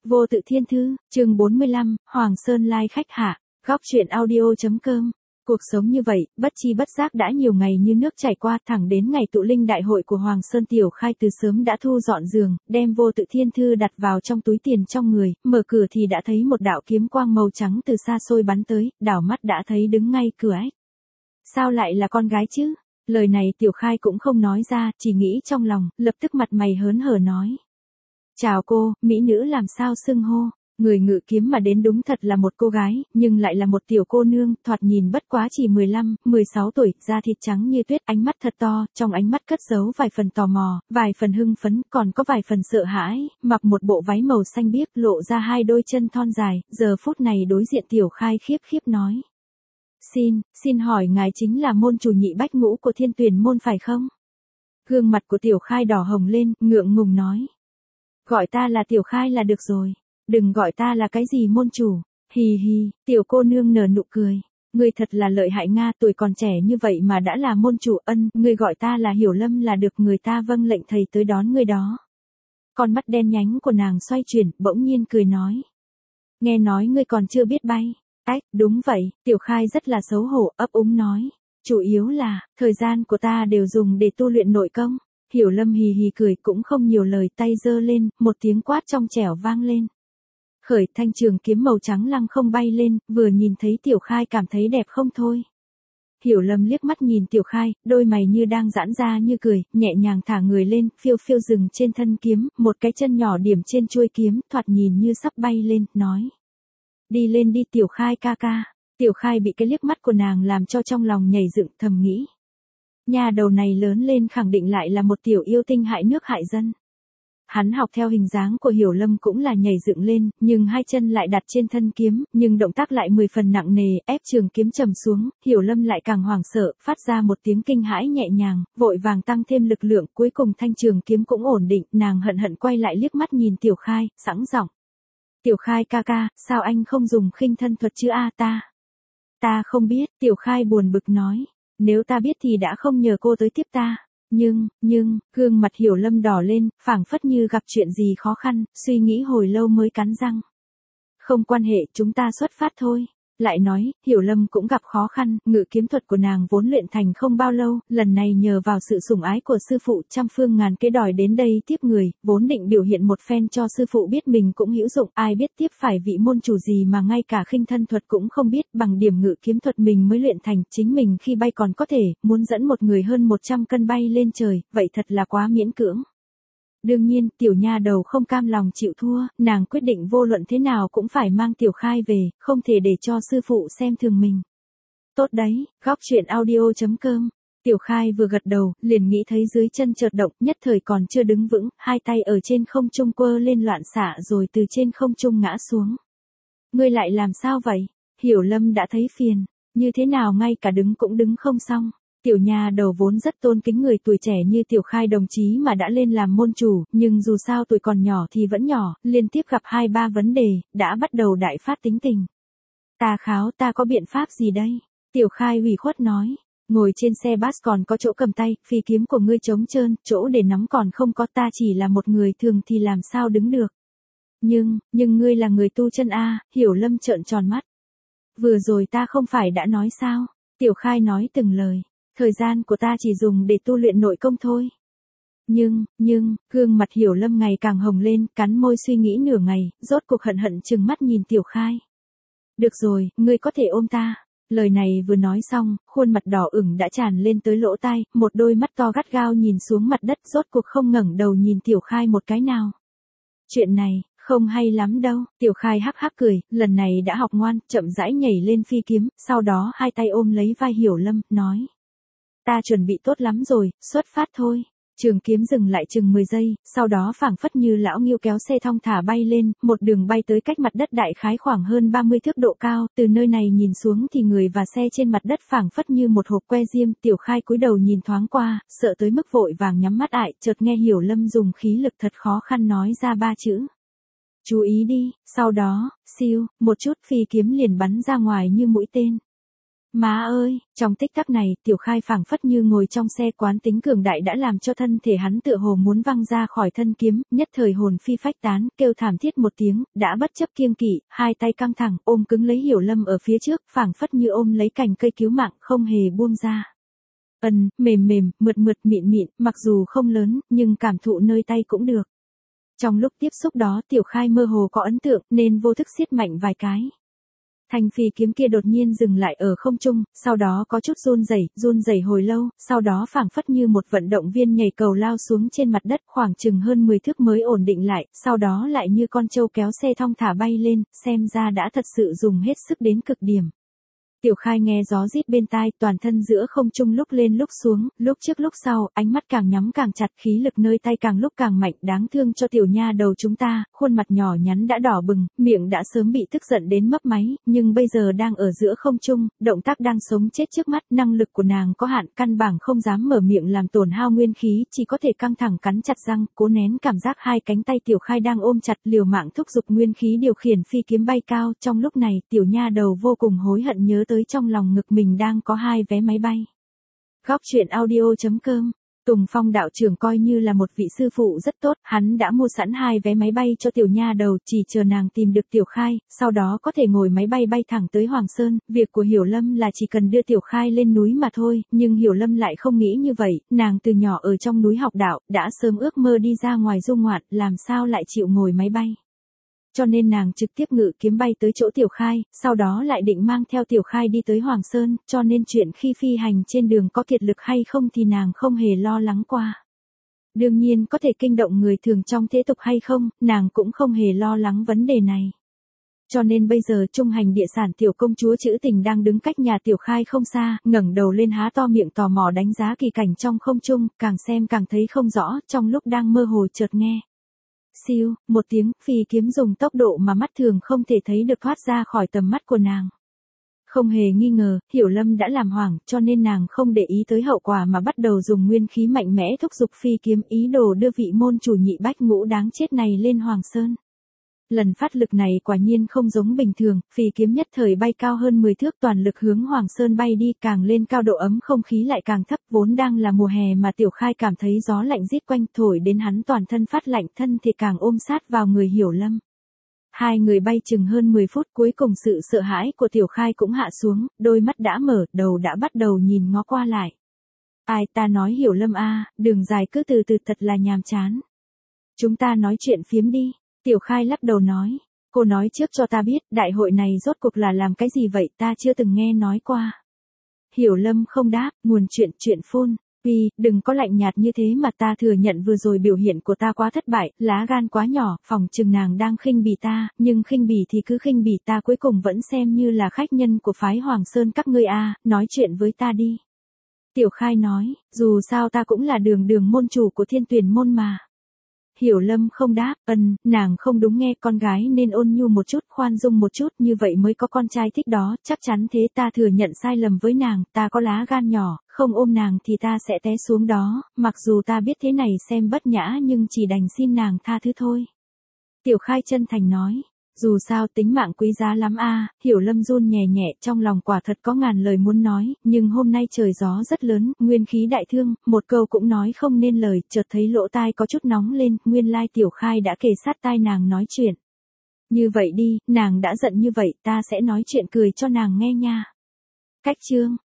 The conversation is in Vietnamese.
Vô tự thiên thư, chương 45, Hoàng Sơn Lai khách hạ, góc truyện audio.com. Cuộc sống như vậy, bất chi bất giác đã nhiều ngày như nước chảy qua, thẳng đến ngày tụ linh đại hội của Hoàng Sơn Tiểu Khai từ sớm đã thu dọn giường, đem vô tự thiên thư đặt vào trong túi tiền trong người, mở cửa thì đã thấy một đạo kiếm quang màu trắng từ xa xôi bắn tới, đảo mắt đã thấy đứng ngay cửa ếch. Sao lại là con gái chứ? Lời này Tiểu Khai cũng không nói ra, chỉ nghĩ trong lòng, lập tức mặt mày hớn hở nói. Chào cô, mỹ nữ làm sao xưng hô? Người ngự kiếm mà đến đúng thật là một cô gái, nhưng lại là một tiểu cô nương, thoạt nhìn bất quá chỉ 15, 16 tuổi, da thịt trắng như tuyết, ánh mắt thật to, trong ánh mắt cất giấu vài phần tò mò, vài phần hưng phấn, còn có vài phần sợ hãi, mặc một bộ váy màu xanh biếc, lộ ra hai đôi chân thon dài, giờ phút này đối diện Tiểu Khai khiếp khiếp nói. Xin hỏi ngài chính là môn chủ nhị bách ngũ của Thiên Tuyền môn phải không? Gương mặt của Tiểu Khai đỏ hồng lên, ngượng ngùng nói. Gọi ta là Tiểu Khai là được rồi. Đừng gọi ta là cái gì môn chủ. Hì hì, tiểu cô nương nở nụ cười. Ngươi thật là lợi hại Nga, tuổi còn trẻ như vậy mà đã là môn chủ. Ngươi gọi ta là Hiểu Lâm là được, người ta vâng lệnh thầy tới đón ngươi đó. Con mắt đen nhánh của nàng xoay chuyển, bỗng nhiên cười nói. Nghe nói ngươi còn chưa biết bay. Đúng vậy, Tiểu Khai rất là xấu hổ, ấp úng nói. Chủ yếu là, thời gian của ta đều dùng để tu luyện nội công. Hiểu Lâm hì hì cười cũng không nhiều lời, tay giơ lên, một tiếng quát trong trẻo vang lên. Khởi, thanh trường kiếm màu trắng lăng không bay lên, vừa nhìn thấy Tiểu Khai cảm thấy đẹp không thôi. Hiểu Lâm liếc mắt nhìn Tiểu Khai, đôi mày như đang giãn ra như cười, nhẹ nhàng thả người lên, phiêu phiêu dừng trên thân kiếm, một cái chân nhỏ điểm trên chuôi kiếm, thoạt nhìn như sắp bay lên, nói. Đi lên đi Tiểu Khai ca ca. Tiểu Khai bị cái liếc mắt của nàng làm cho trong lòng nhảy dựng, thầm nghĩ. Nhà đầu này lớn lên khẳng định lại là một tiểu yêu tinh hại nước hại dân. Hắn học theo hình dáng của Hiểu Lâm cũng là nhảy dựng lên, nhưng hai chân lại đặt trên thân kiếm, nhưng động tác lại 10 phần nặng nề, ép trường kiếm trầm xuống, Hiểu Lâm lại càng hoảng sợ, phát ra một tiếng kinh hãi nhẹ nhàng, vội vàng tăng thêm lực lượng, cuối cùng thanh trường kiếm cũng ổn định, nàng hận hận quay lại liếc mắt nhìn Tiểu Khai, sẵn giọng. Tiểu Khai ca ca, sao anh không dùng khinh thân thuật chứ ta không biết, Tiểu Khai buồn bực nói, nếu ta biết thì đã không nhờ cô tới tiếp ta. Nhưng, gương mặt Hiểu Lâm đỏ lên, phảng phất như gặp chuyện gì khó khăn, suy nghĩ hồi lâu mới cắn răng. Không quan hệ, chúng ta xuất phát thôi. Lại nói, Hiểu Lâm cũng gặp khó khăn, ngự kiếm thuật của nàng vốn luyện thành không bao lâu, lần này nhờ vào sự sủng ái của sư phụ trăm phương ngàn kế đòi đến đây tiếp người, vốn định biểu hiện một phen cho sư phụ biết mình cũng hữu dụng, ai biết tiếp phải vị môn chủ gì mà ngay cả khinh thân thuật cũng không biết, bằng điểm ngự kiếm thuật mình mới luyện thành, chính mình khi bay còn có thể, muốn dẫn một người hơn 100 cân bay lên trời, vậy thật là quá miễn cưỡng. Đương nhiên, tiểu nha đầu không cam lòng chịu thua, nàng quyết định vô luận thế nào cũng phải mang Tiểu Khai về, không thể để cho sư phụ xem thường mình. Tốt đấy, góc truyện audio.com. Tiểu Khai vừa gật đầu, liền nghĩ thấy dưới chân chợt động, nhất thời còn chưa đứng vững, hai tay ở trên không trung quơ lên loạn xạ rồi từ trên không trung ngã xuống. Ngươi lại làm sao vậy? Hiểu Lâm đã thấy phiền, như thế nào ngay cả đứng cũng đứng không xong. Tiểu nha đầu vốn rất tôn kính người tuổi trẻ như Tiểu Khai đồng chí mà đã lên làm môn chủ, nhưng dù sao tuổi còn nhỏ thì vẫn nhỏ, liên tiếp gặp 2-3 vấn đề, đã bắt đầu đại phát tính tình. Ta có biện pháp gì đây? Tiểu Khai ủy khuất nói, ngồi trên xe bus còn có chỗ cầm tay, phi kiếm của ngươi trống trơn, chỗ để nắm còn không có, ta chỉ là một người thường thì làm sao đứng được. Nhưng ngươi là người tu chân Hiểu Lâm trợn tròn mắt. Vừa rồi ta không phải đã nói sao? Tiểu Khai nói từng lời. Thời gian của ta chỉ dùng để tu luyện nội công thôi. Nhưng, gương mặt Hiểu Lâm ngày càng hồng lên, cắn môi suy nghĩ nửa ngày, rốt cuộc hận hận trừng mắt nhìn Tiểu Khai. Được rồi, ngươi có thể ôm ta. Lời này vừa nói xong, khuôn mặt đỏ ửng đã tràn lên tới lỗ tai, một đôi mắt to gắt gao nhìn xuống mặt đất, rốt cuộc không ngẩng đầu nhìn Tiểu Khai một cái nào. Chuyện này, không hay lắm đâu. Tiểu Khai hắc hắc cười, lần này đã học ngoan, chậm rãi nhảy lên phi kiếm, sau đó hai tay ôm lấy vai Hiểu Lâm, nói. Ta chuẩn bị tốt lắm rồi, xuất phát thôi. Trường kiếm dừng lại chừng 10 giây, sau đó phảng phất như lão ngưu kéo xe thong thả bay lên, một đường bay tới cách mặt đất đại khái khoảng hơn 30 thước độ cao, từ nơi này nhìn xuống thì người và xe trên mặt đất phảng phất như một hộp que diêm, Tiểu Khai cúi đầu nhìn thoáng qua, sợ tới mức vội vàng nhắm mắt lại, chợt nghe Hiểu Lâm dùng khí lực thật khó khăn nói ra 3 chữ. Chú ý đi, sau đó, siêu, một chút phi kiếm liền bắn ra ngoài như mũi tên. Má ơi, trong tích tắc này, Tiểu Khai phảng phất như ngồi trong xe, quán tính cường đại đã làm cho thân thể hắn tựa hồ muốn văng ra khỏi thân kiếm, nhất thời hồn phi phách tán, kêu thảm thiết một tiếng, đã bất chấp kiêng kỵ, hai tay căng thẳng, ôm cứng lấy Hiểu Lâm ở phía trước, phảng phất như ôm lấy cành cây cứu mạng, không hề buông ra. Mềm mềm, mượt mượt, mịn mịn, mặc dù không lớn, nhưng cảm thụ nơi tay cũng được. Trong lúc tiếp xúc đó, Tiểu Khai mơ hồ có ấn tượng, nên vô thức siết mạnh vài cái. Thanh phi kiếm kia đột nhiên dừng lại ở không trung, sau đó có chút run rẩy hồi lâu, sau đó phảng phất như một vận động viên nhảy cầu lao xuống trên mặt đất, khoảng chừng hơn 10 thước mới ổn định lại, sau đó lại như con trâu kéo xe thong thả bay lên, xem ra đã thật sự dùng hết sức đến cực điểm. Tiểu Khai nghe gió rít bên tai, toàn thân giữa không trung lúc lên lúc xuống, lúc trước lúc sau, ánh mắt càng nhắm càng chặt, khí lực nơi tay càng lúc càng mạnh, đáng thương cho tiểu nha đầu chúng ta, khuôn mặt nhỏ nhắn đã đỏ bừng, miệng đã sớm bị tức giận đến mấp máy, nhưng bây giờ đang ở giữa không trung, động tác đang sống chết trước mắt, năng lực của nàng có hạn, căn bản không dám mở miệng làm tổn hao nguyên khí, chỉ có thể căng thẳng cắn chặt răng, cố nén cảm giác hai cánh tay Tiểu Khai đang ôm chặt, liều mạng thúc giục nguyên khí điều khiển phi kiếm bay cao, trong lúc này, tiểu nha đầu vô cùng hối hận nhớ tới trong lòng ngực mình đang có 2 vé máy bay. Góc truyện audio.com. Tùng Phong đạo trưởng coi như là một vị sư phụ rất tốt, hắn đã mua sẵn 2 vé máy bay cho tiểu nha đầu, chỉ chờ nàng tìm được Tiểu Khai, sau đó có thể ngồi máy bay bay thẳng tới Hoàng Sơn, việc của Hiểu Lâm là chỉ cần đưa Tiểu Khai lên núi mà thôi, nhưng Hiểu Lâm lại không nghĩ như vậy, nàng từ nhỏ ở trong núi học đạo, đã sớm ước mơ đi ra ngoài du ngoạn, làm sao lại chịu ngồi máy bay. Cho nên nàng trực tiếp ngự kiếm bay tới chỗ Tiểu Khai, sau đó lại định mang theo Tiểu Khai đi tới Hoàng Sơn, cho nên chuyện khi phi hành trên đường có kiệt lực hay không thì nàng không hề lo lắng qua. Đương nhiên có thể kinh động người thường trong thế tục hay không, nàng cũng không hề lo lắng vấn đề này. Cho nên bây giờ trung hành địa sản tiểu công chúa trữ tình đang đứng cách nhà Tiểu Khai không xa, ngẩng đầu lên há to miệng tò mò đánh giá kỳ cảnh trong không trung, càng xem càng thấy không rõ, trong lúc đang mơ hồ chợt nghe. Siêu, một tiếng, phi kiếm dùng tốc độ mà mắt thường không thể thấy được thoát ra khỏi tầm mắt của nàng. Không hề nghi ngờ, Hiểu Lâm đã làm hoảng, cho nên nàng không để ý tới hậu quả mà bắt đầu dùng nguyên khí mạnh mẽ thúc giục phi kiếm, ý đồ đưa vị môn chủ nhị bách ngũ đáng chết này lên Hoàng Sơn. Lần phát lực này quả nhiên không giống bình thường, phi kiếm nhất thời bay cao hơn 10 thước, toàn lực hướng Hoàng Sơn bay đi, càng lên cao độ ấm không khí lại càng thấp, vốn đang là mùa hè mà Tiểu Khai cảm thấy gió lạnh rít quanh thổi đến hắn toàn thân phát lạnh, thân thì càng ôm sát vào người Hiểu Lâm. Hai người bay chừng hơn 10 phút, cuối cùng sự sợ hãi của Tiểu Khai cũng hạ xuống, đôi mắt đã mở, đầu đã bắt đầu nhìn ngó qua lại. Ai, ta nói Hiểu Lâm a, đường dài cứ từ từ thật là nhàm chán. Chúng ta nói chuyện phiếm đi. Tiểu Khai lắc đầu nói, cô nói trước cho ta biết, đại hội này rốt cuộc là làm cái gì vậy, ta chưa từng nghe nói qua. Hiểu Lâm không đáp, nguồn chuyện phun, vì, đừng có lạnh nhạt như thế mà, ta thừa nhận vừa rồi biểu hiện của ta quá thất bại, lá gan quá nhỏ, phòng chừng nàng đang khinh bỉ ta, nhưng khinh bỉ thì cứ khinh bỉ, ta cuối cùng vẫn xem như là khách nhân của phái Hoàng Sơn các ngươi a, nói chuyện với ta đi. Tiểu Khai nói, dù sao ta cũng là đường môn chủ của Thiên Tuyển môn mà. Hiểu Lâm không đáp, nàng không đúng nghe, con gái nên ôn nhu một chút, khoan dung một chút, như vậy mới có con trai thích đó, chắc chắn thế, ta thừa nhận sai lầm với nàng, ta có lá gan nhỏ, không ôm nàng thì ta sẽ té xuống đó, mặc dù ta biết thế này xem bất nhã nhưng chỉ đành xin nàng tha thứ thôi. Tiểu Khai chân thành nói. Dù sao tính mạng quý giá lắm a, Hiểu Lâm run nhẹ nhẹ, trong lòng quả thật có ngàn lời muốn nói, nhưng hôm nay trời gió rất lớn, nguyên khí đại thương, một câu cũng nói không nên lời, chợt thấy lỗ tai có chút nóng lên, nguyên lai Tiểu Khai đã kề sát tai nàng nói chuyện. Như vậy đi, nàng đã giận như vậy, ta sẽ nói chuyện cười cho nàng nghe nha. Cách chương